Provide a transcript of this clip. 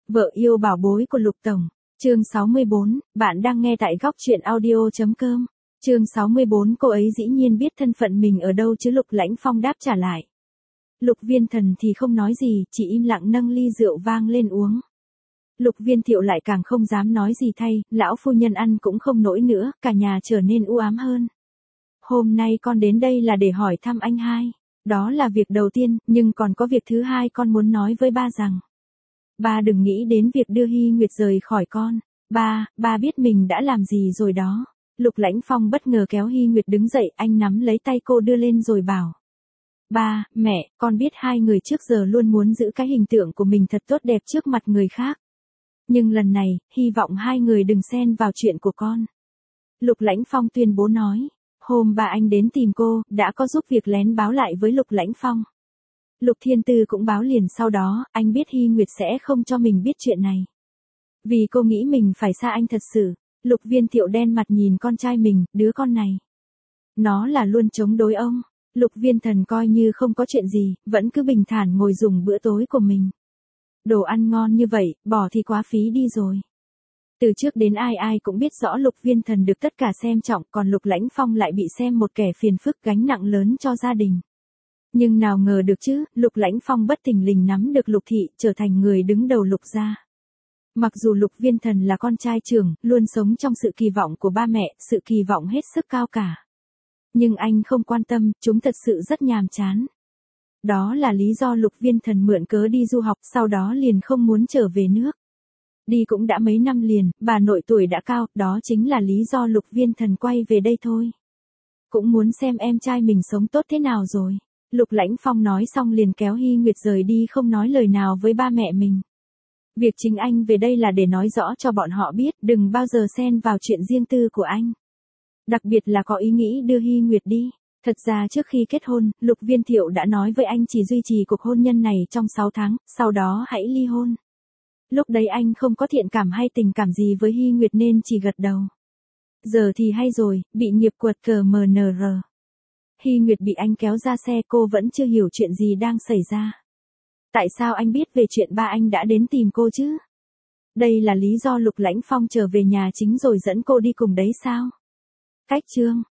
Vợ yêu bảo bối của Lục Tổng. Chương 64, bạn đang nghe tại góc truyện audio.com. Chương 64, cô ấy dĩ nhiên biết thân phận mình ở đâu chứ. Lục Lãnh Phong đáp trả lại. Lục Viên Thần thì không nói gì, chỉ im lặng nâng ly rượu vang lên uống. Lục Viên Thiệu lại càng không dám nói gì thay, lão phu nhân ăn cũng không nổi nữa, cả nhà trở nên u ám hơn. Hôm nay con đến đây là để hỏi thăm anh hai. Đó là việc đầu tiên, nhưng còn có việc thứ hai con muốn nói với ba rằng. Ba đừng nghĩ đến việc đưa Hy Nguyệt rời khỏi con. Ba biết mình đã làm gì rồi đó. Lục Lãnh Phong bất ngờ kéo Hy Nguyệt đứng dậy, anh nắm lấy tay cô đưa lên rồi bảo. Ba, mẹ, con biết hai người trước giờ luôn muốn giữ cái hình tượng của mình thật tốt đẹp trước mặt người khác. Nhưng lần này, hy vọng hai người đừng xen vào chuyện của con. Lục Lãnh Phong tuyên bố nói. Hôm ba anh đến tìm cô, đã có giúp việc lén báo lại với Lục Lãnh Phong. Lục Thiên Tư cũng báo liền sau đó, anh biết Hy Nguyệt sẽ không cho mình biết chuyện này. Vì cô nghĩ mình phải xa anh thật sự. Lục Viên Thiệu đen mặt nhìn con trai mình, đứa con này. Nó là luôn chống đối ông. Lục Viên Thần coi như không có chuyện gì, vẫn cứ bình thản ngồi dùng bữa tối của mình. Đồ ăn ngon như vậy, bỏ thì quá phí đi rồi. Từ trước đến ai cũng biết rõ Lục Viên Thần được tất cả xem trọng, còn Lục Lãnh Phong lại bị xem một kẻ phiền phức gánh nặng lớn cho gia đình. Nhưng nào ngờ được chứ, Lục Lãnh Phong bất thình lình nắm được Lục Thị, trở thành người đứng đầu Lục gia. Mặc dù Lục Viên Thần là con trai trưởng, luôn sống trong sự kỳ vọng của ba mẹ, sự kỳ vọng hết sức cao cả. Nhưng anh không quan tâm, chúng thật sự rất nhàm chán. Đó là lý do Lục Viên Thần mượn cớ đi du học, sau đó liền không muốn trở về nước. Đi cũng đã mấy năm liền, bà nội tuổi đã cao, đó chính là lý do Lục Viên Thần quay về đây thôi. Cũng muốn xem em trai mình sống tốt thế nào rồi. Lục Lãnh Phong nói xong liền kéo Hy Nguyệt rời đi không nói lời nào với ba mẹ mình. Việc chính anh về đây là để nói rõ cho bọn họ biết, đừng bao giờ xen vào chuyện riêng tư của anh. Đặc biệt là có ý nghĩ đưa Hy Nguyệt đi. Thật ra trước khi kết hôn, Lục Viên Thiệu đã nói với anh chỉ duy trì cuộc hôn nhân này trong 6 tháng, sau đó hãy ly hôn. Lúc đấy anh không có thiện cảm hay tình cảm gì với Hy Nguyệt nên chỉ gật đầu. Giờ thì hay rồi, bị nghiệp quật cờ MNR. Hy Nguyệt bị anh kéo ra xe, cô vẫn chưa hiểu chuyện gì đang xảy ra. Tại sao anh biết về chuyện ba anh đã đến tìm cô chứ? Đây là lý do Lục Lãnh Phong trở về nhà chính rồi dẫn cô đi cùng đấy sao? Cách chương